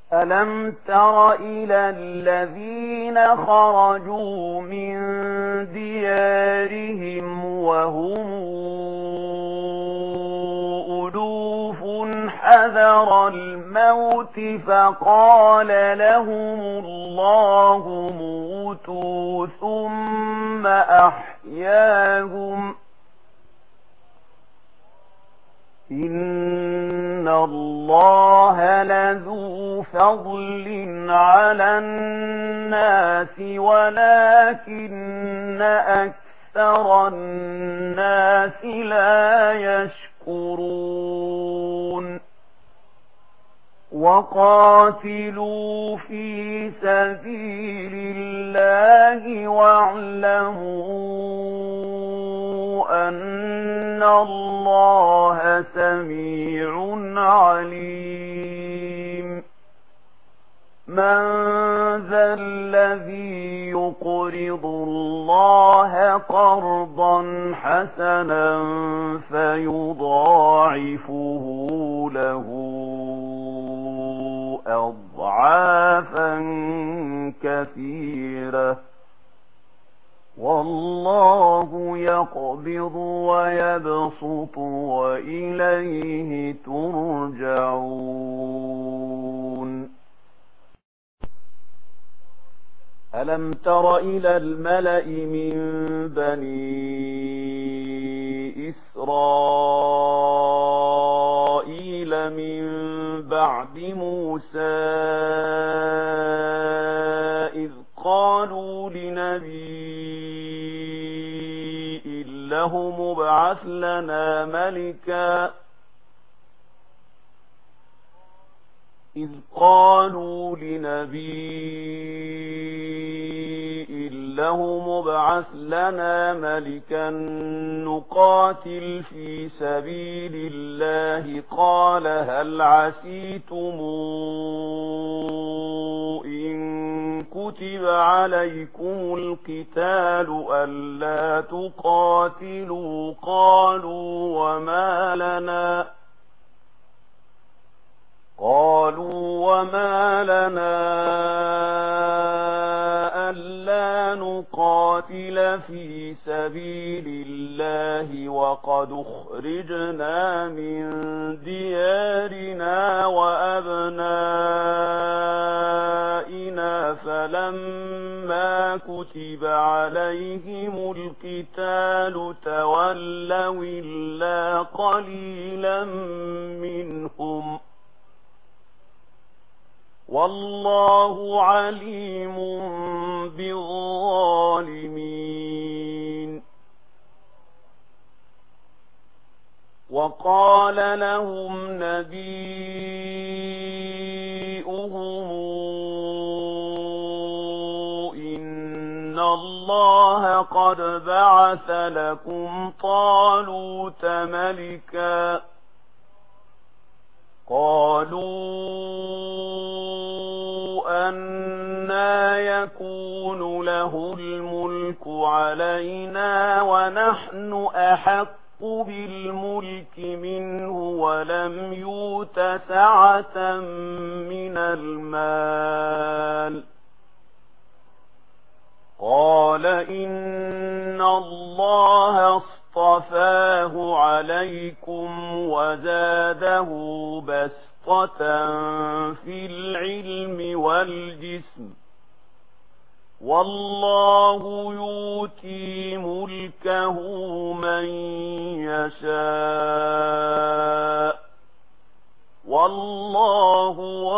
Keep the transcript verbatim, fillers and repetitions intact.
ألم تر إلى الذين خرجوا من ديارهم وهم ألوف حذر الموت فقال لهم الله موتوا ثم أحياهم إن الله لذو فضل على الناس ولكن أكثر الناس لا يشكرون وقاتلوا في سبيل الله واعلموا أن الله سميع عليم من ذا الذي يقرض الله قرضا حسنا فيضاعفه له أضعافا كثيرة والله يقبض ويبسط وإليه ترجعون ألم تر إلى الملأ من بني إسرائيل من بعد موسى إذ قالوا لنبي له مبعث لنا ملكا إذ قالوا لنبي له مبعث لنا ملكا نقاتل في سبيل الله قال هل عسيتم إن كتب عليكم القتال ألا تقاتلوا قالوا وما لنا قالوا وما لنا ألا نقاتل في سبيل الله وقد أخرجنا من ديارنا وأبنائنا فلما كتب عليهم القتال تولوا إلا قليلا منهم والله عليم بالظالمين وقال لهم نبيؤهم إن الله قد بعث لكم طالوت ملكا قالوا أنى يكون له الملك علينا ونحن أحق بالملك منه ولم يؤت سعة من المال قال إن الله اصطفاه عليكم وزاده بسطة في العلم والجسم والله يؤتي ملكه من يشاء والله